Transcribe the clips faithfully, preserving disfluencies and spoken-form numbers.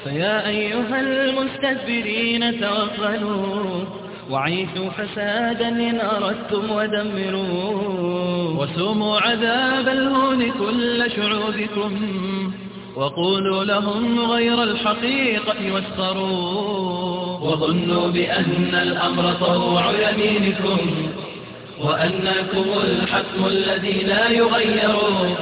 فيا أيها المستكبرين توغلوا وعيثوا فسادا إن أردتم ودمروا وسوموا عذاب الهون كل شعوبكم وقولوا لهم غير الحقيقة واسخروا وظنوا بأن الأمر طوع يمينكم وأنكم الحكم الذي لا يغير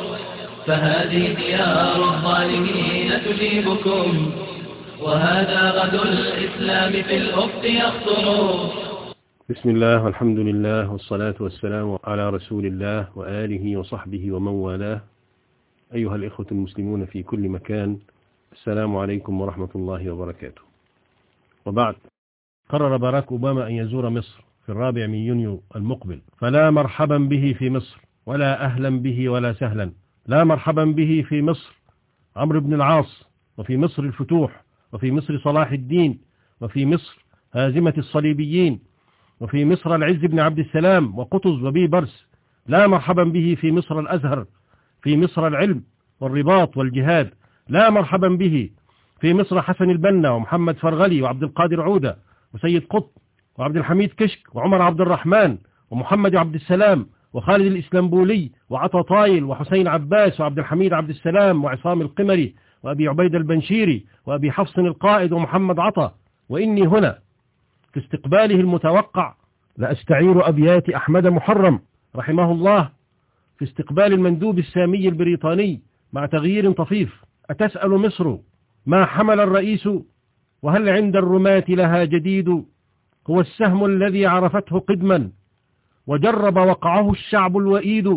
فهذه ديار الظالمين تجيبكم وهذا غد الإسلام في الأفق يخطر. بسم الله والحمد لله والصلاة والسلام على رسول الله وآله وصحبه ومن والاه. أيها الإخوة المسلمون في كل مكان، السلام عليكم ورحمة الله وبركاته. وبعد، قرر باراك أوباما أن يزور مصر في الرابع من يونيو المقبل، فلا مرحبا به في مصر ولا أهلا به ولا سهلا. لا مرحبا به في مصر عمرو بن العاص، وفي مصر الفتوح، وفي مصر صلاح الدين، وفي مصر هازمة الصليبيين، وفي مصر العز بن عبد السلام وقطز وبيبرس. لا مرحبا به في مصر الأزهر، في مصر العلم والرباط والجهاد. لا مرحبا به في مصر حسن البنا ومحمد فرغلي وعبد القادر عودة وسيد قطب وعبد الحميد كشك وعمر عبد الرحمن ومحمد عبد السلام وخالد الإسلامبولي وعطا طايل وحسين عباس وعبد الحميد عبد السلام وعصام القمري وأبي عبيد البنشيري وأبي حفص القائد ومحمد عطا. وإني هنا في استقباله المتوقع لأستعير أبيات أحمد محرم رحمه الله في استقبال المندوب السامي البريطاني مع تغيير طفيف. أتسأل مصر ما حمل الرئيس وهل عند الرماة لها جديد؟ هو السهم الذي عرفته قدما وجرب وقعه الشعب الوئيد.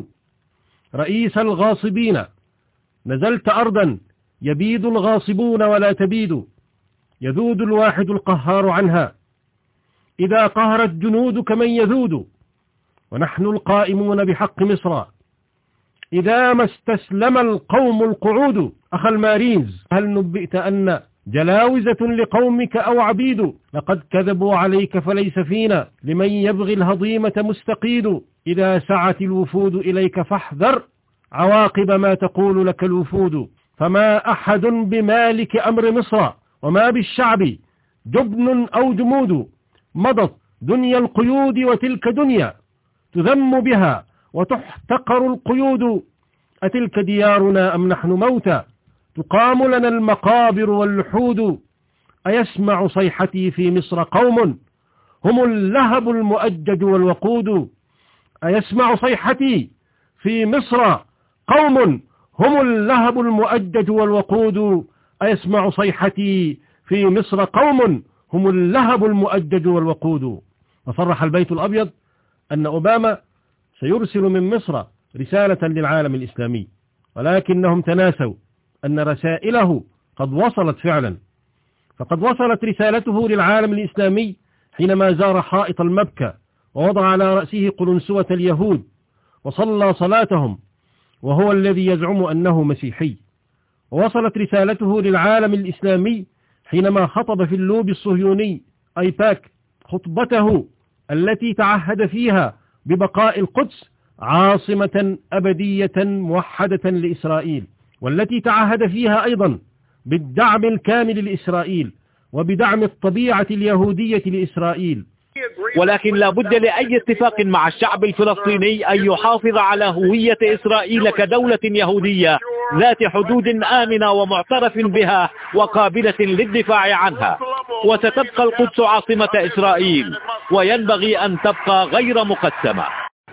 رئيس الغاصبين نزلت أرضا يبيد الغاصبون ولا تبيد، يذود الواحد القهار عنها إذا قهرت جنودك من يذود. ونحن القائمون بحق مصر إذا ما استسلم القوم القعود. أخ المارينز، هل نبئت أن جلاوزة لقومك أو عبيد؟ لقد كذبوا عليك فليس فينا لمن يبغي الهضيمة مستقيد. إذا سعت الوفود إليك فاحذر عواقب ما تقول لك الوفود. فما أحد بمالك أمر مصر وما بالشعب جبن أو جمود. مضت دنيا القيود وتلك دنيا تذم بها وتحتقر القيود. أتلك ديارنا أم نحن موتى تقام لنا المقابر واللحود. أيسمع صيحتي في مصر قوم هم اللهب المؤجج والوقود. أيسمع صيحتي في مصر قوم هم اللهب المؤجج والوقود. أيسمع صيحتي في مصر قوم هم اللهب المؤجج والوقود. وصرح البيت الأبيض أن أوباما سيرسل من مصر رسالة للعالم الإسلامي، ولكنهم تناسوا أن رسائله قد وصلت فعلا. فقد وصلت رسالته للعالم الإسلامي حينما زار حائط المبكى ووضع على رأسه قلنسوة اليهود وصلى صلاتهم وهو الذي يزعم أنه مسيحي. ووصلت رسالته للعالم الإسلامي حينما خطب في اللوب الصهيوني أيباك خطبته التي تعهد فيها ببقاء القدس عاصمة أبدية موحدة لإسرائيل، والتي تعهد فيها أيضا بالدعم الكامل لإسرائيل وبدعم الطبيعة اليهودية لإسرائيل. ولكن لا بد لأي اتفاق مع الشعب الفلسطيني أن يحافظ على هوية إسرائيل كدولة يهودية ذات حدود آمنة ومعترف بها وقابلة للدفاع عنها. وستبقى القدس عاصمة إسرائيل وينبغي أن تبقى غير مقسمة.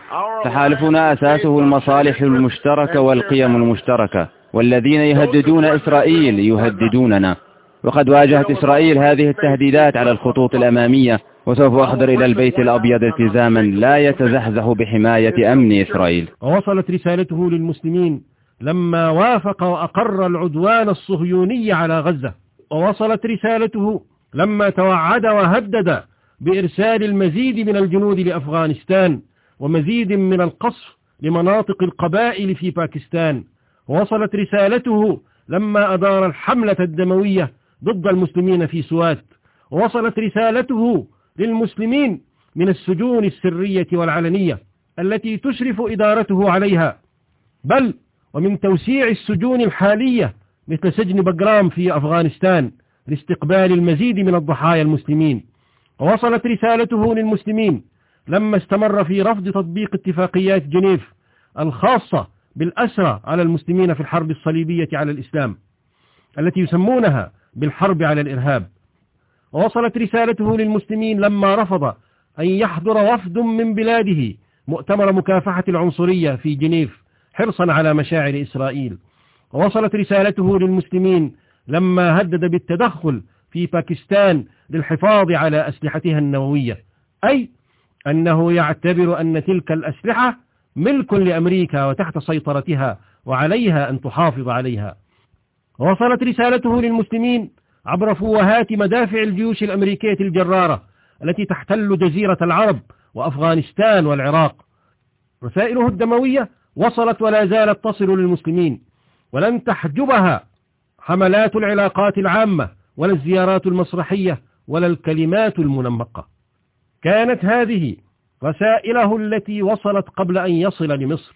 تحالفنا أساسه المصالح المشتركة والقيم المشتركة، والذين يهددون إسرائيل يهددوننا. وقد واجهت إسرائيل هذه التهديدات على الخطوط الأمامية، وسوف أحضر إلى البيت الأبيض التزاما لا يتزحزح بحماية أمن إسرائيل. ووصلت رسالته للمسلمين لما وافق وأقر العدوان الصهيوني على غزة. ووصلت رسالته لما توعد وهدد بإرسال المزيد من الجنود لأفغانستان ومزيد من القصف لمناطق القبائل في باكستان. ووصلت رسالته لما أدار الحملة الدموية ضد المسلمين في سوات. ووصلت رسالته للمسلمين من السجون السرية والعلنية التي تشرف إدارته عليها، بل ومن توسيع السجون الحالية مثل سجن بجرام في أفغانستان لاستقبال المزيد من الضحايا المسلمين. ووصلت رسالته للمسلمين لما استمر في رفض تطبيق اتفاقيات جنيف الخاصة بالأسرى على المسلمين في الحرب الصليبية على الإسلام التي يسمونها بالحرب على الإرهاب. ووصلت رسالته للمسلمين لما رفض أن يحضر وفد من بلاده مؤتمر مكافحة العنصرية في جنيف حرصا على مشاعر إسرائيل. ووصلت رسالته للمسلمين لما هدد بالتدخل في باكستان للحفاظ على أسلحتها النووية، أي أنه يعتبر أن تلك الأسلحة ملك لأمريكا وتحت سيطرتها وعليها أن تحافظ عليها. ووصلت رسالته للمسلمين عبر فوهات مدافع الجيوش الأمريكية الجرارة التي تحتل جزيرة العرب وأفغانستان والعراق. رسائله الدموية وصلت ولا زالت تصل للمسلمين، ولن تحجبها حملات العلاقات العامة ولا الزيارات المسرحية ولا الكلمات المنمقة. كانت هذه رسائله التي وصلت قبل أن يصل لمصر.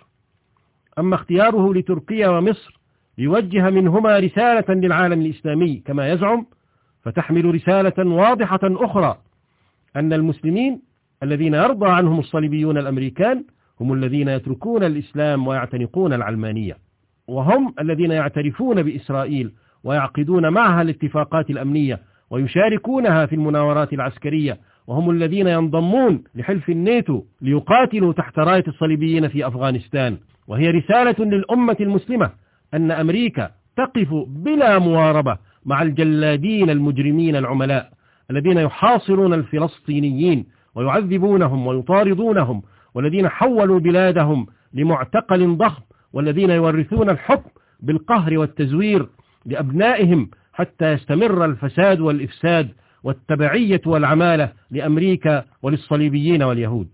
أما اختياره لتركيا ومصر ليوجه منهما رسالة للعالم الإسلامي كما يزعم، فتحمل رسالة واضحة أخرى، أن المسلمين الذين يرضى عنهم الصليبيون الأمريكان هم الذين يتركون الإسلام ويعتنقون العلمانية، وهم الذين يعترفون بإسرائيل ويعقدون معها الاتفاقات الأمنية ويشاركونها في المناورات العسكرية، وهم الذين ينضمون لحلف الناتو ليقاتلوا تحت راية الصليبيين في أفغانستان. وهي رسالة للأمة المسلمة أن أمريكا تقف بلا مواربة مع الجلادين المجرمين العملاء الذين يحاصرون الفلسطينيين ويعذبونهم ويطاردونهم، والذين حولوا بلادهم لمعتقل ضخم، والذين يورثون الحكم بالقهر والتزوير لأبنائهم حتى يستمر الفساد والإفساد والتبعية والعمالة لأمريكا وللصليبيين واليهود.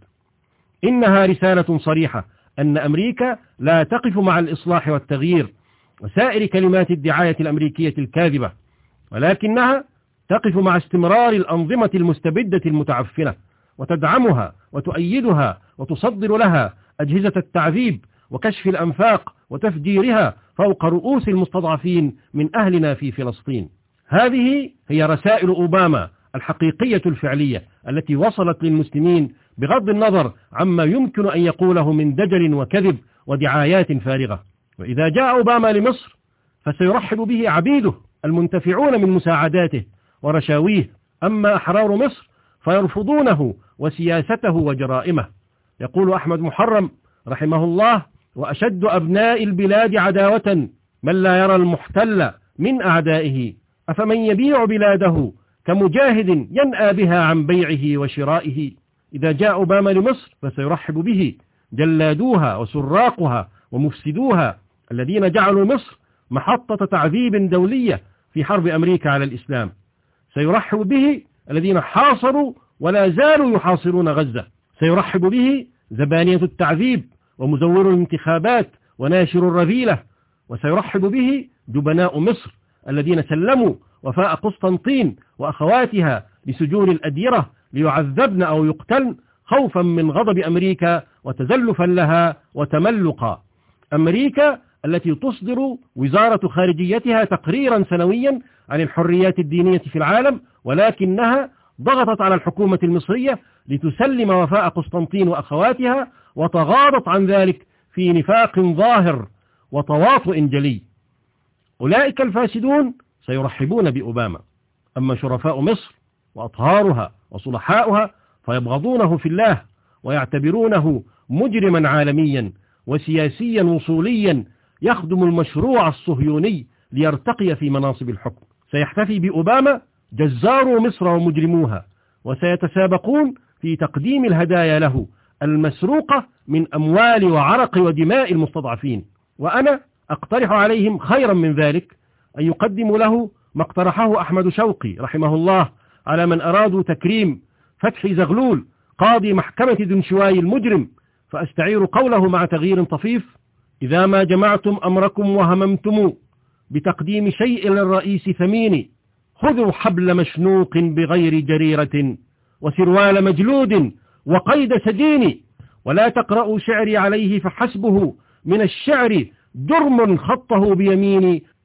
إنها رسالة صريحة أن أمريكا لا تقف مع الإصلاح والتغيير وسائر كلمات الدعاية الأمريكية الكاذبة، ولكنها تقف مع استمرار الأنظمة المستبدة المتعفنة وتدعمها وتؤيدها وتصدر لها أجهزة التعذيب وكشف الأنفاق وتفجيرها فوق رؤوس المستضعفين من أهلنا في فلسطين. هذه هي رسائل أوباما الحقيقية الفعلية التي وصلت للمسلمين بغض النظر عما يمكن أن يقوله من دجل وكذب ودعايات فارغة. وإذا جاء أوباما لمصر فسيرحب به عبيده المنتفعون من مساعداته ورشاويه، أما أحرار مصر فيرفضونه وسياسته وجرائمه. يقول أحمد محرم رحمه الله: وأشد أبناء البلاد عداوة من لا يرى المحتل من أعدائه، أفمن يبيع بلاده كمجاهد ينأى بها عن بيعه وشرائه. إذا جاء أوباما لمصر فسيرحب به جلادوها وسراقها ومفسدوها الذين جعلوا مصر محطة تعذيب دولية في حرب أمريكا على الإسلام. سيرحب به الذين حاصروا ولا زالوا يحاصرون غزة. سيرحب به زبانية التعذيب ومزور الانتخابات وناشر الرذيلة. وسيرحب به جبناء مصر الذين سلموا وفاء قسطنطين وأخواتها لسجون الأديرة ليعذبن أو يقتلن خوفا من غضب أمريكا وتزلفا لها وتملقا. أمريكا التي تصدر وزارة خارجيتها تقريرا سنويا عن الحريات الدينية في العالم، ولكنها ضغطت على الحكومة المصرية لتسلم وفاء قسطنطين وأخواتها، وتغاضت عن ذلك في نفاق ظاهر وتواطؤ جلي. أولئك الفاسدون سيرحبون بأوباما. أما شرفاء مصر وأطهارها وصلحاؤها فيبغضونه في الله ويعتبرونه مجرما عالميا وسياسيا وصوليا يخدم المشروع الصهيوني ليرتقي في مناصب الحكم. سيحتفي بأوباما جزار مصر ومجرموها، وسيتسابقون في تقديم الهدايا له المسروقة من أموال وعرق ودماء المستضعفين. وأنا أقترح عليهم خيرا من ذلك أن يقدموا له ما اقترحه أحمد شوقي رحمه الله على من أرادوا تكريم فتحي زغلول قاضي محكمة دنشواي المجرم، فأستعير قوله مع تغيير طفيف: إذا ما جمعتم أمركم وهممتم بتقديم شيء للرئيس ثمين، خذوا حبل مشنوق بغير جريرة وسروال مجلود وقيد سجين، ولا تقرأوا شعري عليه فحسبه من الشعر جرم خطه بيميني،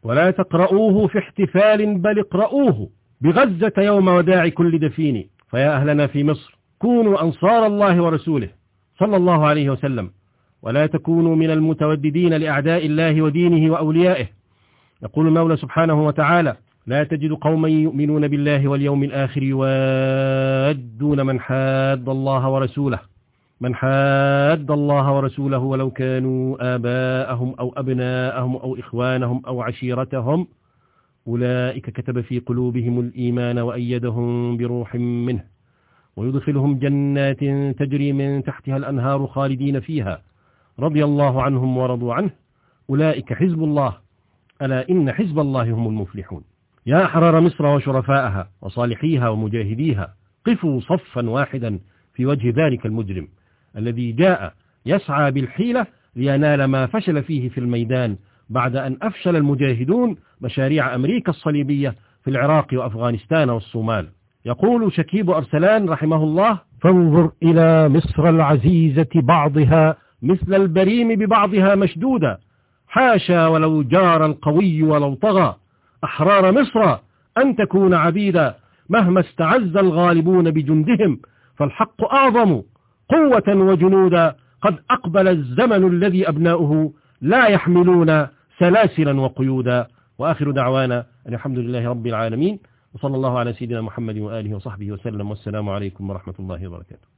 ولا تقرؤوه في احتفال بل اقرؤوه بغزة يوم وداع كل دفين. فيا أهلنا في مصر كونوا أنصار الله ورسوله صلى الله عليه وسلم، ولا تكونوا من المتوددين لأعداء الله ودينه وأوليائه. يقول المولى سبحانه وتعالى: لا تجد قوما يؤمنون بالله واليوم الآخر يوادون من حاد الله ورسوله من حاد الله ورسوله ولو كانوا آباءهم أو أبناءهم أو إخوانهم أو عشيرتهم أولئك كتب في قلوبهم الإيمان وأيدهم بروح منه ويدخلهم جنات تجري من تحتها الأنهار خالدين فيها رضي الله عنهم ورضوا عنه أولئك حزب الله ألا إن حزب الله هم المفلحون. يا أحرار مصر وشرفائها وصالحيها ومجاهديها، قفوا صفا واحدا في وجه ذلك المجرم الذي جاء يسعى بالحيلة لينال ما فشل فيه في الميدان بعد أن أفشل المجاهدون مشاريع أمريكا الصليبية في العراق وأفغانستان والصومال. يقول شكيب أرسلان رحمه الله: فانظر إلى مصر العزيزة بعضها مثل البريم ببعضها مشدودا، حاشا ولو جار القوي ولو طغى، أحرار مصر أن تكون عبيدا، مهما استعز الغالبون بجندهم، فالحق أعظم قوة وجنودا، قد أقبل الزمن الذي أبناؤه لا يحملون سلاسلا وقيودا. وآخر دعوانا أن الحمد لله رب العالمين، وصلى الله على سيدنا محمد وآله وصحبه وسلم، والسلام عليكم ورحمة الله وبركاته.